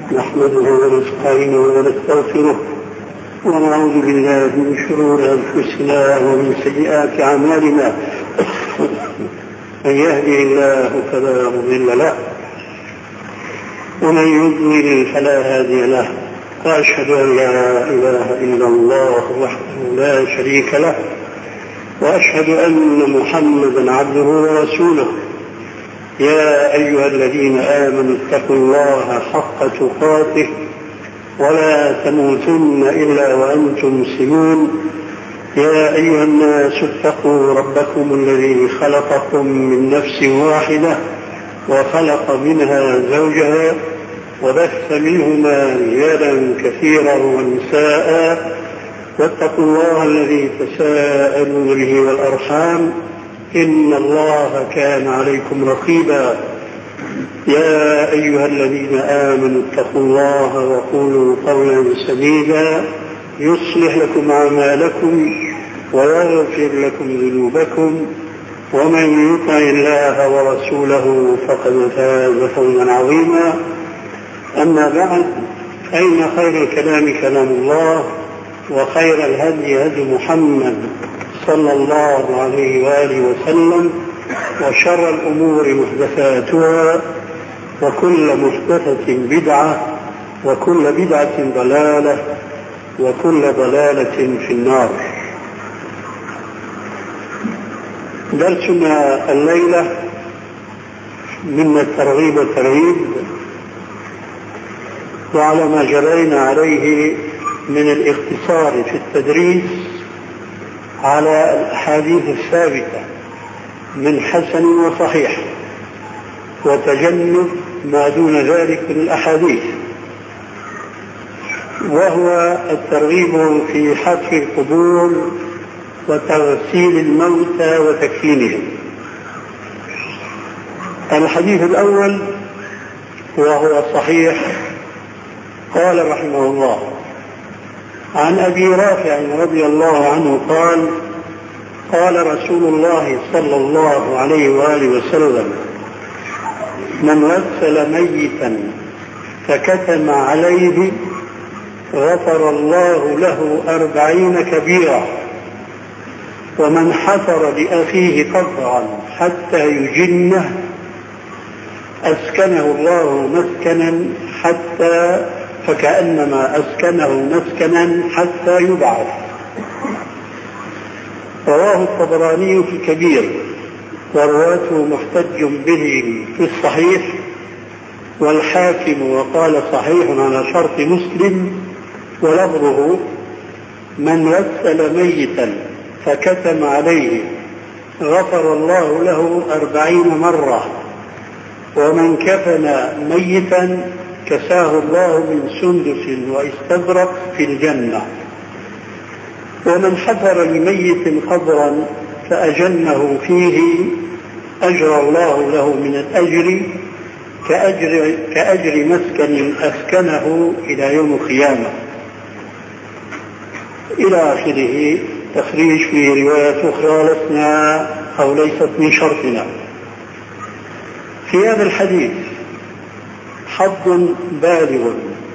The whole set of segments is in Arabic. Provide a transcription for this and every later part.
نحمده ونستعينه ونستغفره ونعوذ بالله من شرور أنفسنا ومن سيئات أعمالنا. من يهده الله فلا مضل له ومن يضلل فلا هادي له، وأشهد أن لا إله إلا الله وحده لا شريك له، وأشهد أن محمدا عبده ورسوله. يا أيها الذين آمنوا اتقوا الله حق تقاته ولا تموتن إلا وأنتم مسلمون. يا أيها الناس اتقوا ربكم الذي خلقكم من نفس واحدة وخلق منها زوجها وبث منهما رجالا كثيرا ونساء، واتقوا الله الذي تساءلون به والأرحام إن الله كان عليكم رقيبا. يا أيها الذين آمنوا اتقوا الله وقولوا قولا سديدا يصلح لكم أعمالكم ويغفر لكم ذنوبكم، ومن يطع الله ورسوله فقد فاز فوزا عظيما. أما بعد، فإن خير الكلام كلام الله، وخير الهدي هدي محمد صلى الله عليه وآله وسلم، وشر الأمور محدثاتها، وكل محدثة بدعة، وكل بدعة ضلالة، وكل ضلالة في النار. درسنا الليلة من الترغيب والترهيب، وعلى ما جرينا عليه من الاختصار في التدريس على الأحاديث الثابتة من حسن وصحيح، وتجنب ما دون ذلك من الأحاديث، وهو الترغيب في حفر القبور وتغسيل الموتى وتكفينهم. الحديث الأول وهو صحيح، قال رحمه الله: عن أبي رافع رضي الله عنه قال: قال رسول الله صلى الله عليه وآله وسلم: من غسل ميتا فكتم عليه غفر الله له 40 كبيرة، ومن حفر لأخيه قبرا حتى يجنه أسكنه الله مسكنا حتى فكأنما أسكنه مسكنا حتى يبعث. رواه الطبراني في الكبير، ورواته محتج به في الصحيح، والحاكم وقال صحيح على شرط مسلم، ولفظه: من غسل ميتا فكتم عليه غفر الله له 40 مرة، ومن كفن ميتا كساه الله من سندس واستبرق في الجنة، ومن حفر لميت قبرا فأجنه فيه أجرى الله له من الأجر كأجر مسكن أسكنه إلى يوم القيامة، إلى آخره. تخريج في رواية أخرى لسنا أو ليست من شرطنا. في هذا الحديث حظ بالغ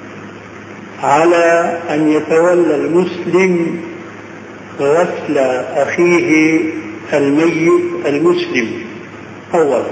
على أن يتولى المسلم غسل أخيه الميت المسلم أولا،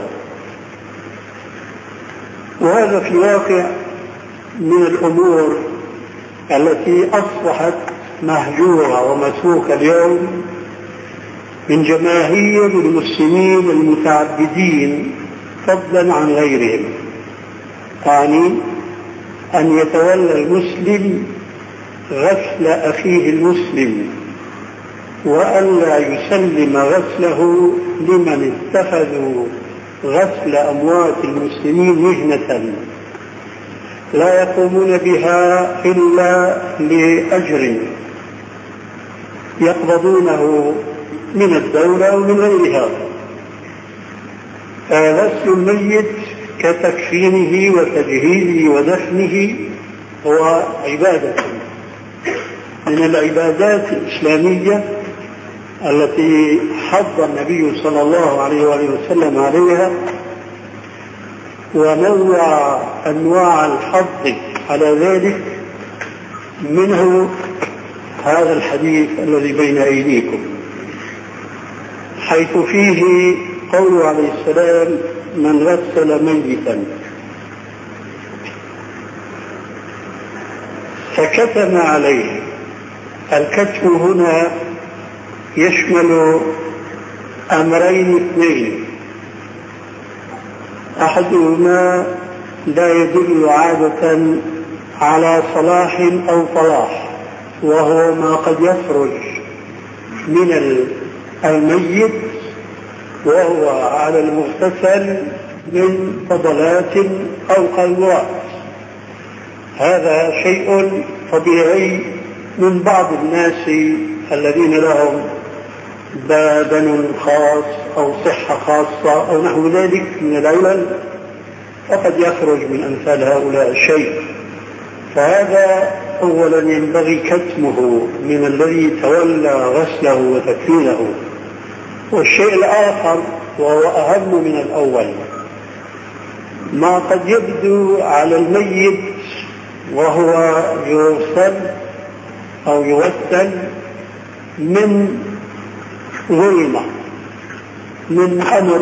وهذا في الواقع من الأمور التي أصبحت مهجورة ومتروكة اليوم من جماهير المسلمين المتعبدين فضلا عن غيرهم. يعني أن يتولى المسلم غسل أخيه المسلم، وألا يسلم غسله لمن اتخذوا غسل أموات المسلمين مهنة لا يقومون بها إلا لأجر يقبضونه من الدولة ومن غيرها. فغسل الميت كتكفينه وتجهيزه ودفنه هو عبادة من العبادات الإسلامية التي حض النبي صلى الله عليه وآله وسلم عليها، ونوع أنواع الحض على ذلك، منه هذا الحديث الذي بين أيديكم، حيث فيه قوله عليه السلام: من غسل ميتا فكتم عليه. الكتم هنا يشمل أمرين اثنين، أحدهما لا يدل عادة على صلاح أو طلاح، وهو ما قد يخرج من الميت وهو على المغتسل من فضلات أو قلوات. هذا شيء طبيعي من بعض الناس الذين لهم بدن خاص أو صحة خاصة أو نحو ذلك من العلل، فقد يخرج من أمثال هؤلاء الشيء. فهذا أولا ينبغي كتمه من الذي تولى غسله وتكفينه. والشيء الآخر وهو أهم من الأول، ما قد يبدو على الميت وهو يغسل أو يغسل من ظلمة، من أمر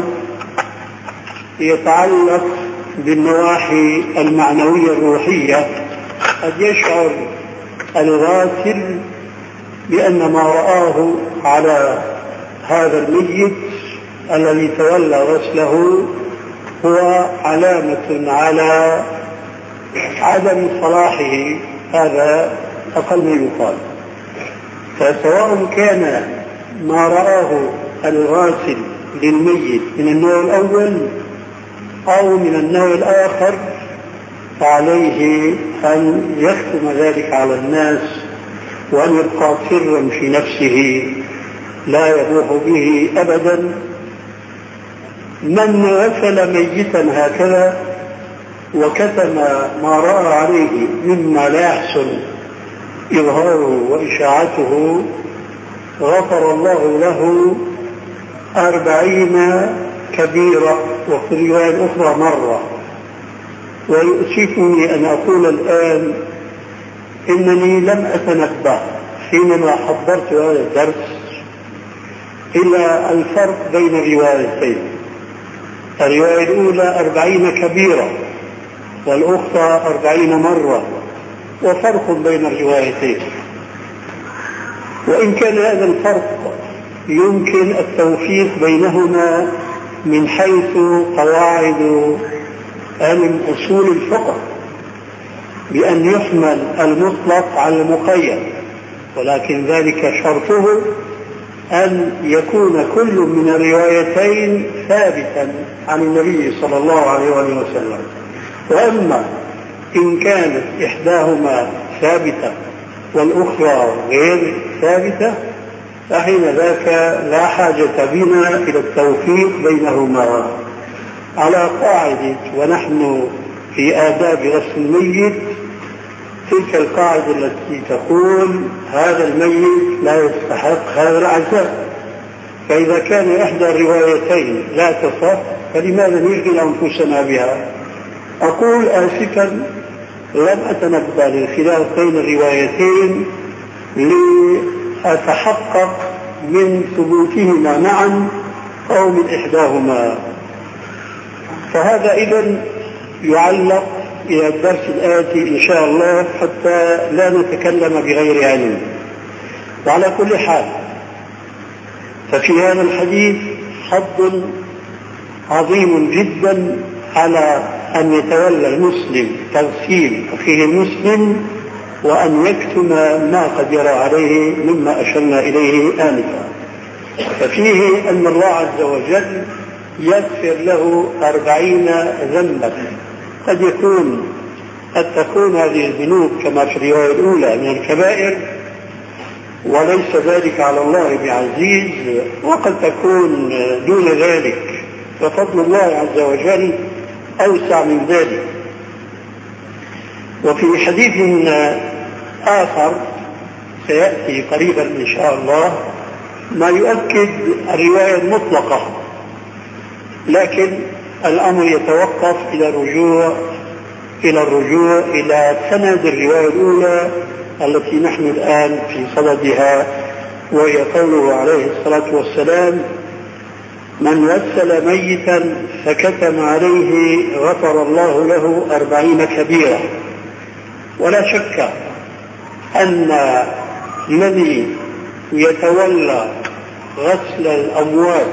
يتعلق بالنواحي المعنوية الروحية. قد يشعر الغاسل بأن ما رآه على هذا الميت الذي تولى غسله هو علامة على عدم صلاحه، هذا أقل ما يقال. فسواء كان ما رآه الغاسل للميت من النوع الأول أو من النوع الآخر، فعليه أن يختم ذلك على الناس وأن يبقى سرا في نفسه لا يبوح به أبدا. من غسل ميتا هكذا وكتم ما رأى عليه مما لا يحسن إظهاره وإشاعته، غفر الله له 40 كبيرة، وفي الرواية الأخرى مرة. ويؤسفني أن أقول الآن إنني لم أتنبه حينما حضرت هذا الدرس إلى الفرق بين الروايتين. الرواية الأولى 40 كبيرة والأخرى 40 مرة، وفرق بين الروايتين. وإن كان هذا الفرق يمكن التوفيق بينهما من حيث قواعد من أصول الفقه بأن يحمل المطلق على المقيد، ولكن ذلك شرطه أن يكون كل من الروايتين ثابتا عن النبي صلى الله عليه وسلم. وأما إن كانت إحداهما ثابتة والأخرى غير ثابتة، فحين ذاك لا حاجة بنا إلى التوفيق بينهما على قاعدة. ونحن في آداب غسل الميت تلك القاعدة التي تقول هذا الميت لا يستحق هذا العزاء. فإذا كان إحدى الروايتين لا تصح فلماذا نشغل أنفسنا بها؟ أقول آسفا لم أتنبه للخلاف بين الروايتين لأتحقق من ثبوتهما معا أو من إحداهما. فهذا إذن يعلق إلى الدرس الآتي إن شاء الله حتى لا نتكلم بغير علم. وعلى كل حال ففي هذا الحديث حظ عظيم جدا على أن يتولى المسلم تغسيل أخيه المسلم وأن يكتم ما قد يرى عليه مما أشرنا إليه آنفا. ففيه أن الله عز وجل يغفر له 40 ذنبا. قد تكون هذه الذنوب كما في الرواية الأولى من الكبائر وليس ذلك على الله بعزيز، وقد تكون دون ذلك، ففضل الله عز وجل أوسع من ذلك. وفي حديث آخر سيأتي قريبا إن شاء الله ما يؤكد الرواية المطلقة، لكن الأمر يتوقف إلى رجوع إلى الرجوع إلى سند الرواية الأولى التي نحن الآن في صددها، وهي قوله عليه الصلاة والسلام: من وسل ميتا فكتم عليه غفر الله له 40 كبيرة. ولا شك أن الذي يتولى غسل الأموات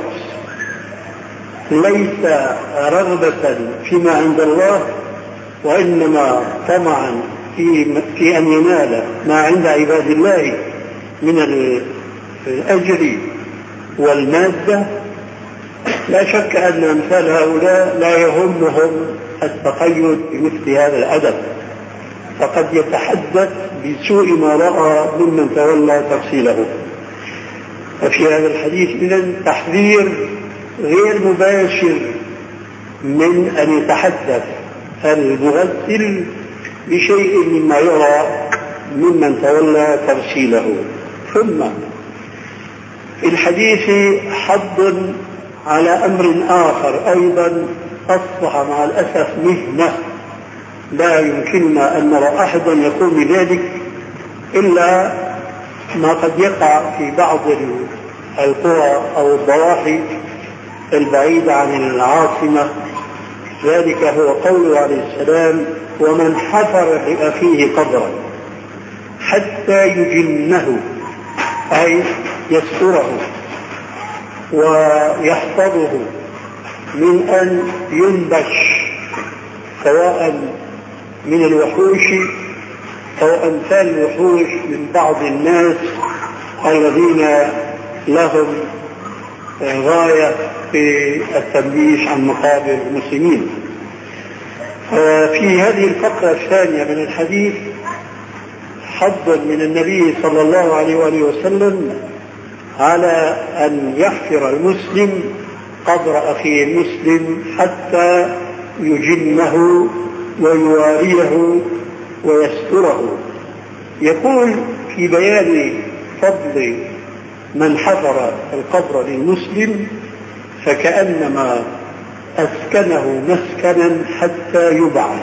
ليس رغبة فيما عند الله، وإنما طمعا في أن ينال ما عند عباد الله من الأجر والمادة. لا شك أن أمثال هؤلاء لا يهمهم التقيد بمثل هذا الأدب، فقد يتحدث بسوء ما رأى ممن تولى تفصيله. ففي هذا الحديث إذن تحذير غير مباشر من أن يتحدث المغسل بشيء مما يرى ممن تولى تفصيله. ثم في الحديث حض على أمر آخر أيضا أصبح مع الأسف مهنة لا يمكننا أن نرى أحدا يقوم بذلك إلا ما قد يقع في بعض القرى أو الضواحي البعيدة عن العاصمة. ذلك هو قوله عليه السلام: ومن حفر لأخيه قبرا حتى يجنه، أي يستره ويحفظه من أن ينبش سواء من الوحوش أو أمثال الوحوش من بعض الناس الذين لهم غاية في التنبيش عن مقابر المسلمين. في هذه الفقرة الثانية من الحديث حض من النبي صلى الله عليه وآله وسلم على أن يحفر المسلم قبر أخيه المسلم حتى يجنه ويواريه ويستره. يقول في بيان فضل من حفر القبر للمسلم: فكأنما أسكنه مسكنا حتى يبعث.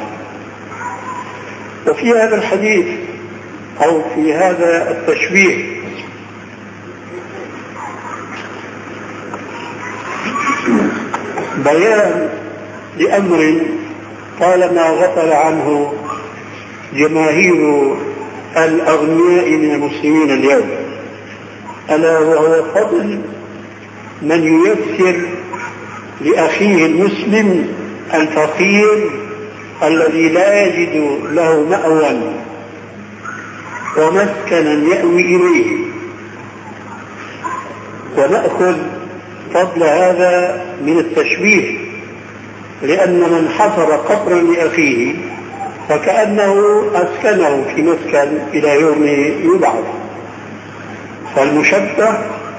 وفي هذا الحديث أو في هذا التشبيه بيان لأمر طالما غفل عنه جماهير الأغنياء من المسلمين اليوم، ألا وهو فضل من ييسر لأخيه المسلم الفقير الذي لا يجد له مأوى ومسكنا يأوي إليه. ونأخذ فضل هذا من التشبيه، لأن من حفر قبرا لأخيه فكأنه أسكنه في مسكن إلى يوم يبعث. فالمشبه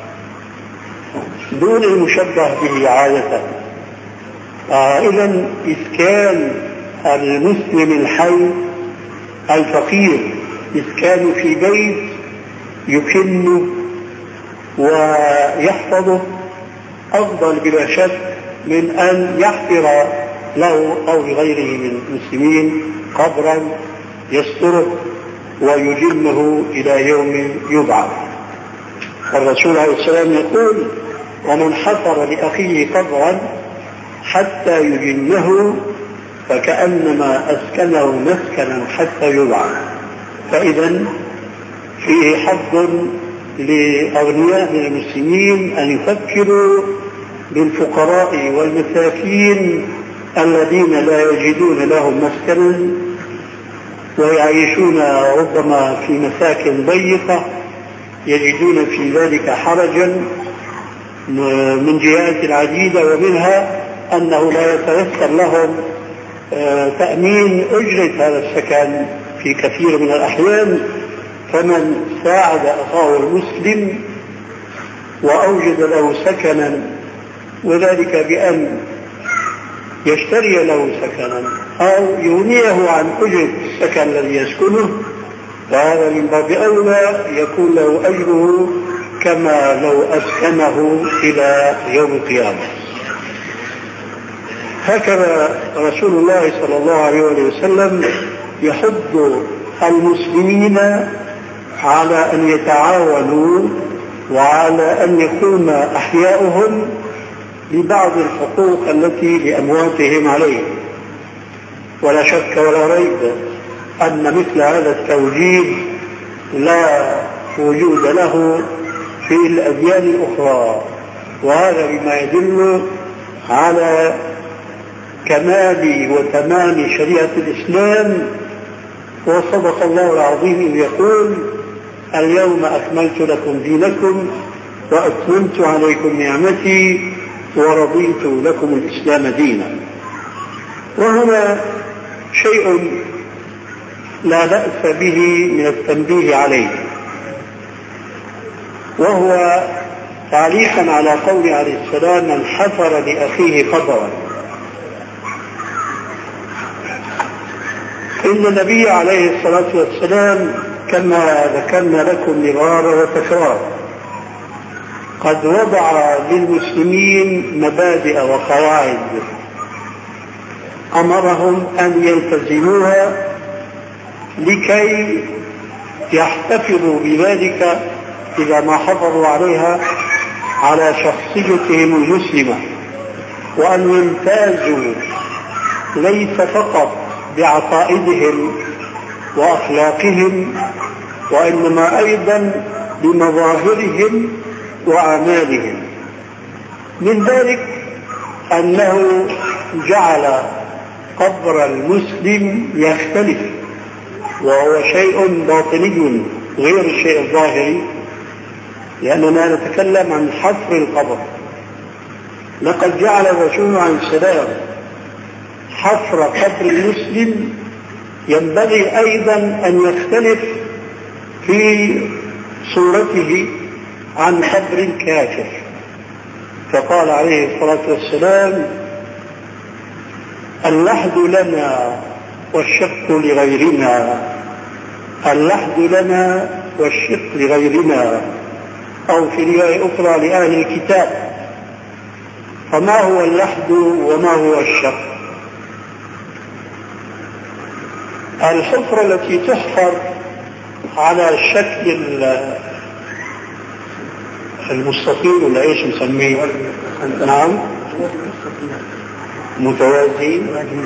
دون المشبه به عادة. إذن إسكان المسلم الحي الفقير إسكانه في بيت يكنه ويحفظه أفضل بلا شك من أن يحفر له أو لغيره من المسلمين قبرا يستره ويجنه إلى يوم يبعث. الرسول عليه السلام يقول: ومن حفر لأخيه قبرا حتى يجنه فكأنما أسكنه مسكنا حتى يبعث. فإذا فيه حظ لأغنياء من المسلمين أن يفكروا بالفقراء والمساكين الذين لا يجدون لهم مسكنا ويعيشون ربما في مساكن ضيقة، يجدون في ذلك حرجا من جهات عديدة، ومنها أنه لا يتيسر لهم تأمين أجرة هذا السكن في كثير من الأحيان. فمن ساعد أخاه المسلم وأوجد له سكنا، وذلك بأن يشتري له سكنا أو يغنيه عن أجرة السكن الذي يسكنه، فهذا من باب أولى يكون له أجره كما لو أسكنه إلى يوم القيامة. هكذا رسول الله صلى الله عليه وسلم يحض المسلمين على أن يتعاونوا وعلى أن يقوم أحياؤهم ببعض الحقوق التي لأمواتهم عليه. ولا شك ولا ريب أن مثل هذا التوجيه لا وجود له في الأديان الأخرى، وهذا بما يدل على كمال وتمام شريعة الإسلام. وصدق الله العظيم إذ يقول: اليوم أكملت لكم دينكم وأتممت عليكم نعمتي ورضيت لكم الإسلام دينا. وهنا شيء لا بأس به من التنبيه عليه، وهو تعليقا على قول عليه السلام: من حفر لأخيه قبرا. إن النبي عليه الصلاة والسلام كما ذكرنا لكم مرارا وتكرارا قد وضع للمسلمين مبادئ وقواعد أمرهم أن يلتزموها لكي يحتفظوا بذلك إذا ما حافظوا عليها على شخصيتهم المسلمة، وأن يمتازوا ليس فقط بعقائدهم وأخلاقهم وإنما أيضا بمظاهرهم وأعمالهم. من ذلك أنه جعل قبر المسلم يختلف، وهو شيء باطني غير الشيء الظاهري، لأننا نتكلم عن حفر القبر. لقد جعل الرسول عليه السلام حفر قبر المسلم ينبغي أيضا أن يختلف في صورته عن قبر كافر، فقال عليه الصلاة والسلام: اللحد لنا والشق لغيرنا، اللحد لنا والشق لغيرنا، أو في رواية أخرى لأهل الكتاب. فما هو اللحد وما هو الشق؟ الحفرة التي تحفر على الشكل المستطيل ولا ايش نسميه؟ نعم، متوازي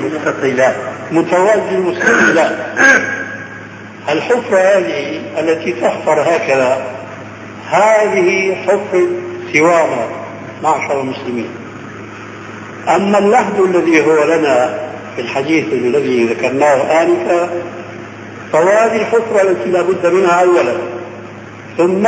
المستطيلات. الحفرة هذه التي تحفر هكذا هذه حفرة سوانا معشر المسلمين. أما اللحد الذي هو لنا في الحديث الذي ذكرناه آنفا فهذه الحفرة التي لا بد منها أولا، ثم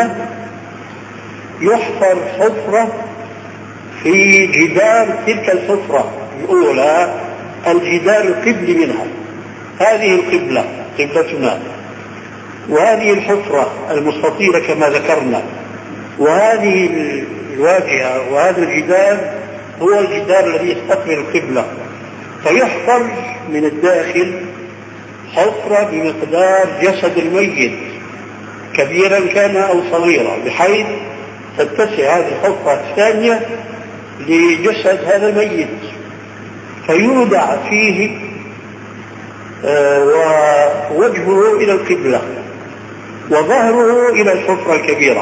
يحفر حفرة في جدار تلك الحفرة الأولى، الجدار القبلي منها، هذه القبلة قبلتنا، وهذه الحفرة المستطيلة كما ذكرنا، وهذه الواجهة، وهذا الجدار هو الجدار الذي يستقبل القبلة. فيحفر من الداخل حفرة بمقدار جسد الميت كبيرا كان أو صغيرا، بحيث تتسع هذه الحفرة الثانية لجسد هذا الميت، فيودع فيه ووجهه إلى القبلة وظهره إلى الحفرة الكبيرة.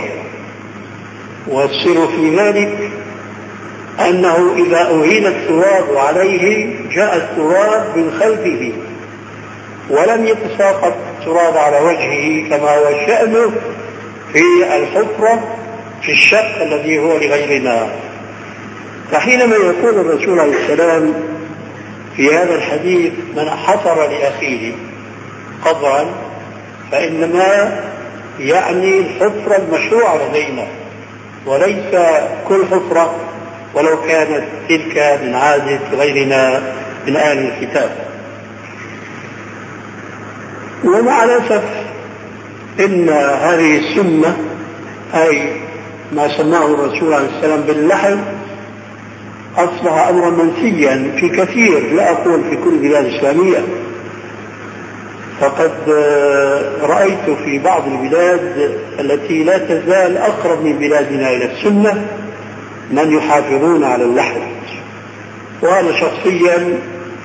والسر في ذلك أنه إذا أهين التراب عليه جاء التراب من خلفه ولم يتساقط التراب على وجهه كما هو شأنه في الحفرة في الشق الذي هو لغيرنا. فحينما يقول الرسول عليه السلام في هذا الحديث: من حفر لأخيه قبرا، فإنما يعني الحفرة المشروعة لدينا، وليس كل حفرة ولو كانت تلك من عادة غيرنا من أهل الكتاب. ومع الأسف إن هذه السنة، أي ما سماه الرسول عليه السلام باللحد، أصبح أمرا منسيا في كثير، لا أقول في كل بلاد إسلامية. فقد رأيت في بعض البلاد التي لا تزال أقرب من بلادنا إلى السنة من يحافظون على اللحد، وأنا شخصيا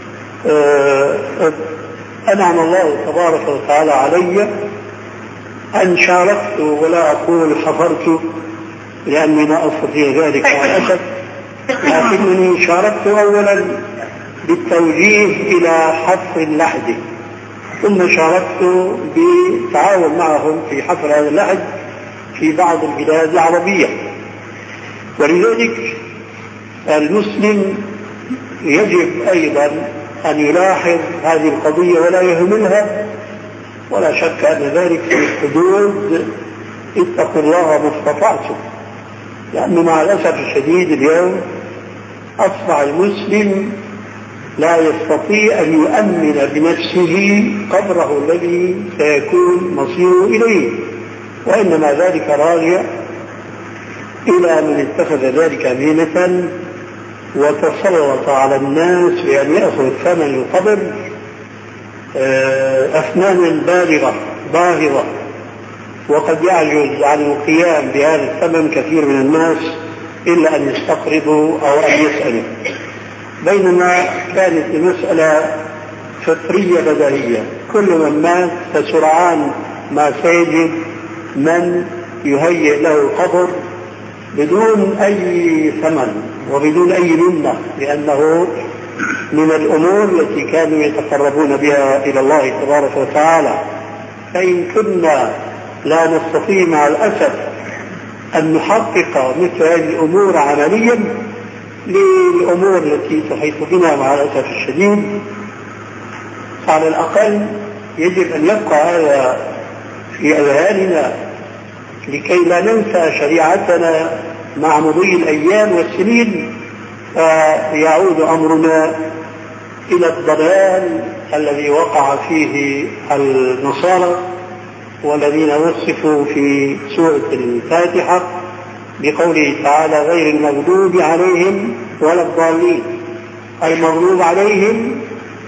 أنعم الله تبارك وتعالى علي أن شاركت، ولا أقول حفرت لأني ما أستطيع ذلك مع الأسف، لكنني شاركت أولا بالتوجيه إلى حفر اللحد، ثم شاركت بالتعاون معهم في حفر هذا اللحد في بعض البلاد العربية. ولذلك المسلم يجب أيضا أن يلاحظ هذه القضية ولا يهملها، ولا شك أن ذلك في الحدود اتقوا الله ما استطعتم، لأنه مع الأسف الشديد اليوم أصبح المسلم لا يستطيع أن يؤمن بنفسه قبره الذي سيكون مصيره إليه، وإنما ذلك راجع إلى من اتخذ ذلك مهنة وتسلط على الناس بأن يأخذ ثمن القبر أثمانا باهظة، وقد يعجز عن القيام بهذا الثمن كثير من الناس إلا أن يستقرضوا أو أن يسألوا، بينما كانت المسألة فطرية بديهية، كل من مات فسرعان ما سيجد من يهيئ له القبر بدون أي ثمن وبدون أي منة، لأنه من الأمور التي كانوا يتقربون بها إلى الله تبارك وتعالى. فإن كنا لا نستطيع مع الأسف أن نحقق مثل هذه الأمور عمليا للأمور التي تحيط بنا مع الأسف الشديد، فعلى الأقل يجب أن يبقى هذا في أذهاننا لكي لا ننسى شريعتنا مع مضي الأيام والسنين، فيعود أمرنا إلى الضلال الذي وقع فيه النصارى والذين وصفوا في سورة الفاتحة بقوله تعالى غير المغضوب عليهم ولا الضالين. المغضوب عليهم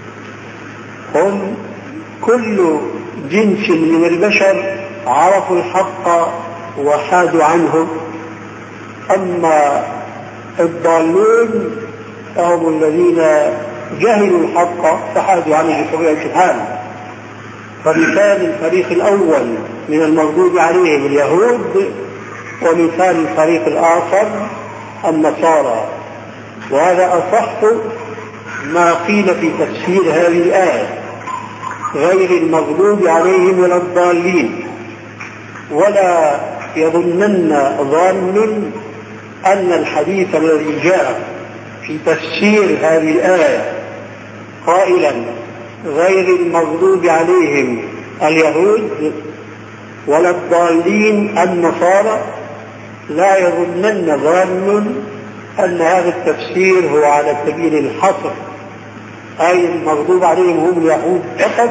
هم كل جنس من البشر عرفوا الحق وحادوا عنه، أما الضالون فهم الذين جهلوا الحق فحادوا عنه بطبيعة الحال. فمثال الفريق الأول من المغضوب عليهم اليهود، ومثال الفريق الآخر النصارى، وهذا أصح ما قيل في تفسير هذه الآية غير المغضوب عليهم ولا الضالين. ولا يظنن ظان أن الحديث الذي جاء في تفسير هذه الآية قائلا غير المغضوب عليهم اليهود ولا الضالين النصارى، لا يظنن ظان أن هذا التفسير هو على سبيل الحصر، أي المغضوب عليهم هم اليهود فقط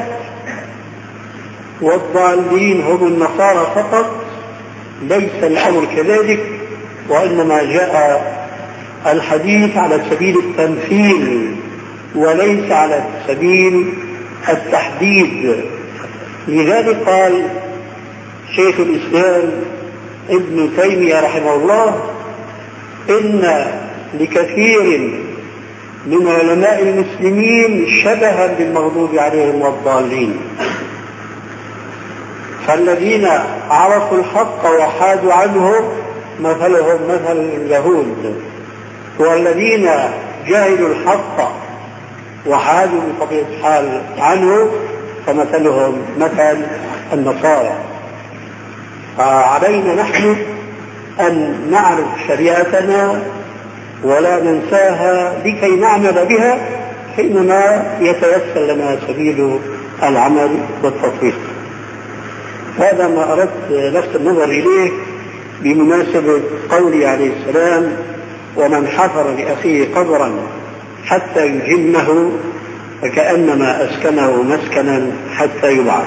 والضالين هم النصارى فقط. ليس الأمر كذلك، وإنما جاء الحديث على سبيل التمثيل وليس على سبيل التحديد. لذلك قال شيخ الإسلام ابن تيمية رحمه الله إن لكثير من علماء المسلمين شبها بالمغضوب عليهم والضالين، فالذين عرفوا الحق وحادوا عنه مثلهم مثل اليهود، والذين جاهلوا الحق وحادوا بطبيعة الحال عنه فمثلهم مثل النصارى. فعلينا نحن أن نعرف شريعتنا ولا ننساها لكي نعمل بها حينما يتيسر لنا سبيل العمل والتطبيق. هذا ما أردت لفت النظر إليه بمناسبة قوله عليه السلام ومن حفر لأخيه قبرا حتى يجنه فكأنما أسكنه مسكنا حتى يبعث.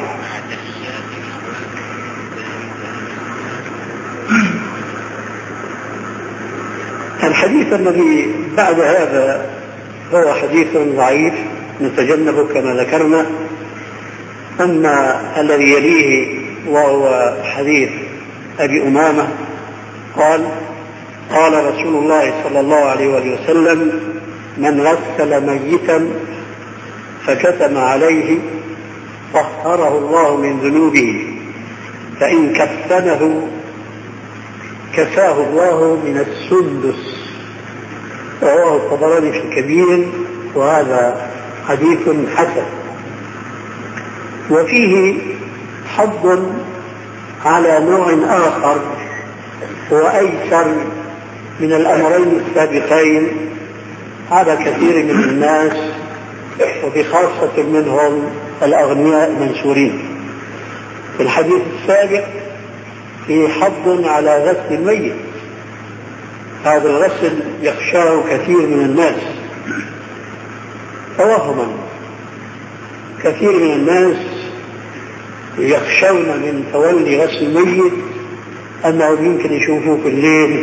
الحديث الذي بعد هذا هو حديث ضعيف نتجنبه كما ذكرنا، أما الذي يليه وهو حديث أبي أمامة قال قال رسول الله صلى الله عليه وسلم من غسل ميتا فكتم عليه طهره الله من ذنوبه، فإن كفنه كفاه الله من السندس. رواه الطبراني في الكبير، وهذا حديث حسن. وفيه حض على نوع آخر هو أيسر من الأمرين السابقين على كثير من الناس، وبخاصة منهم الأغنياء المنشورين. في الحديث السابق في حض على غسل الميت. هذا الغسل يخشاه كثير من الناس توهما. كثير من الناس يخشون من تولي غسل الميت أنه يمكن يشوفوه في الليل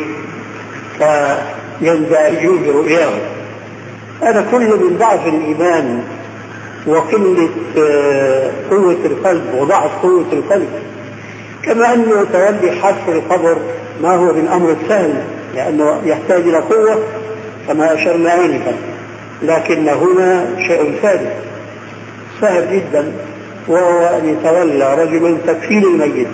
فينزعجون برؤياه. هذا كله من ضعف الإيمان وقلة قوة القلب وضعف قوة القلب. كما أنه تولي حفر القبر ما هو بالأمر السهل، لأنه يحتاج إلى قوة كما أشرنا آنفا، لكن هنا شيء ثالث سهل جدا، وهو أن يتولى رجل تكفين الميت.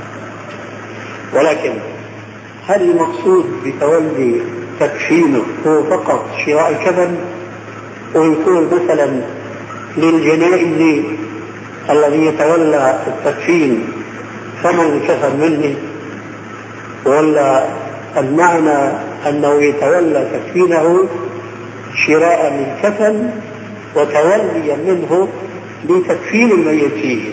ولكن هل المقصود بتولي تكفينه هو فقط شراء الكفن، ويكون مثلا للجنائز الذي يتولى التكفين ثمن الكفن منه، ولا المعنى أنه يتولى تكفينه شراء للكفن وتوليا منه لتكفين الميت فيه؟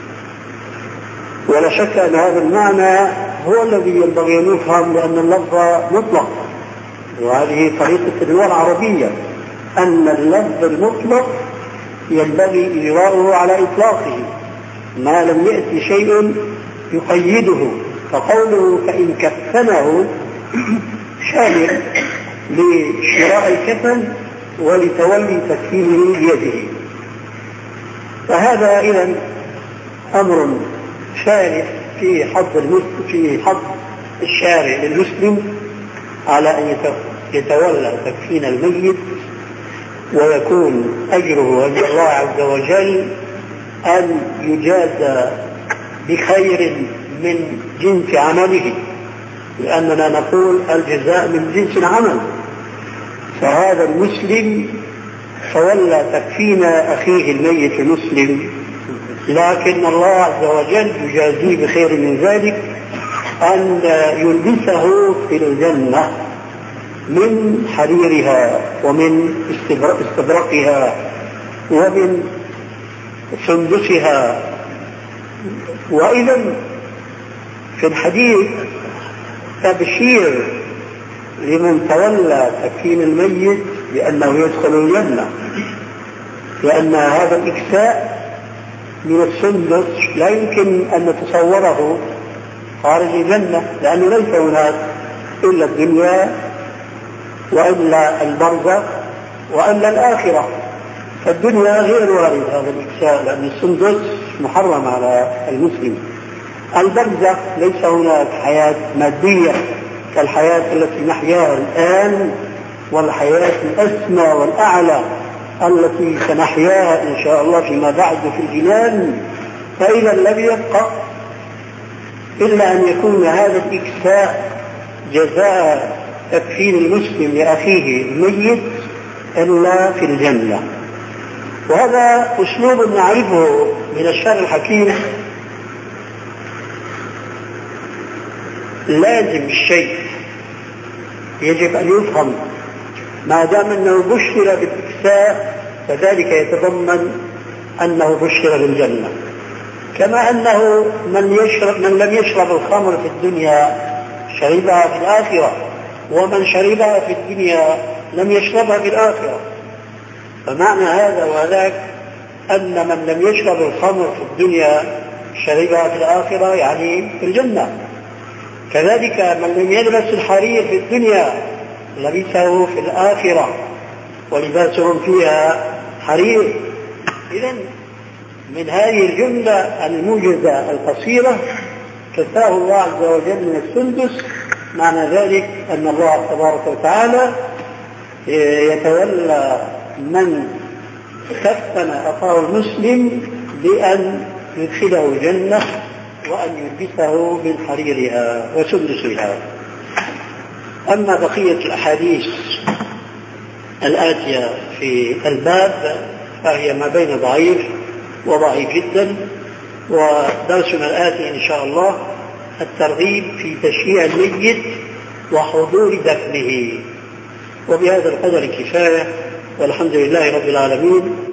ولا شك أن هذا المعنى هو الذي ينبغي أن يفهم، لأن اللفظ مطلق، وهذه طريقة اللغة العربية، أن اللفظ المطلق ينبغي إجراؤه على إطلاقه ما لم يأتي شيء يقيده. فقوله فإن كفنه شامل لشراء الكفن ولتولي تكفينه بيده. فهذا إذن أمر شارع في حظ الشارع للمسلم على أن يتولى تكفين الميت، ويكون أجره عند الله عز وجل أن يجازى بخير من جنس عمله، لأننا نقول الجزاء من جنس العمل. فهذا المسلم تولى تكفين أخيه الميت المسلم، لكن الله عز وجل يجازيه بخير من ذلك، أن يلبسه في الجنة من حريرها ومن استبرقها ومن سندسها. وإذا في الحديث تبشير لمن تولى تكفين الميت بأنه يدخل الجنة، لأن هذا الإكساء من السندس لا يمكن أن نتصوره خارج الجنة، لأنه ليس هناك إلا الدنيا وإلا البرزخ وإلا الآخرة. فالدنيا غير وارد هذا الإكساء، لأن السندس محرم على المسلم. البرزخ ليس هناك حياة مادية كالحياة التي نحياها الآن، والحياة الأسمى والأعلى التي سنحياها إن شاء الله فيما بعد في الجنان. فإذا لم يبقى إلا أن يكون هذا الإكساء جزاء تكفين المسلم لأخيه الميت إلا في الجنة. وهذا أسلوب نعرفه من الشعر الحكيم. لازم الشيء يجب أن يفهم ما دام أنه بشر بالإكساء، فذلك يتضمن أنه بشر بالجنة. كما أنه من لم يشرب الخمر في الدنيا شربها في الآخرة، ومن شربها في الدنيا لم يشربها في الآخرة. فمعنى هذا وذاك أن من لم يشرب الخمر في الدنيا شربها في الآخرة، يعني في الجنة. كذلك من لم يلبس الحرير في الدنيا لبسه في الآخرة، ولباسهم فيها حرير. إذن من هذه الجملة الموجزة القصيرة كفاه الله عز وجل من السندس، معنى ذلك أن الله تبارك وتعالى يتولى من كفن أخاه المسلم بأن يدخله الجنة وأن يلبسه من حريرها وسندسها. أما بقية الأحاديث الآتية في الباب فهي ما بين ضعيف وضعيف جدا، ودرسنا الآتي إن شاء الله الترغيب في تشييع الميت وحضور دفنه. وبهذا القدر كفاية، والحمد لله رب العالمين.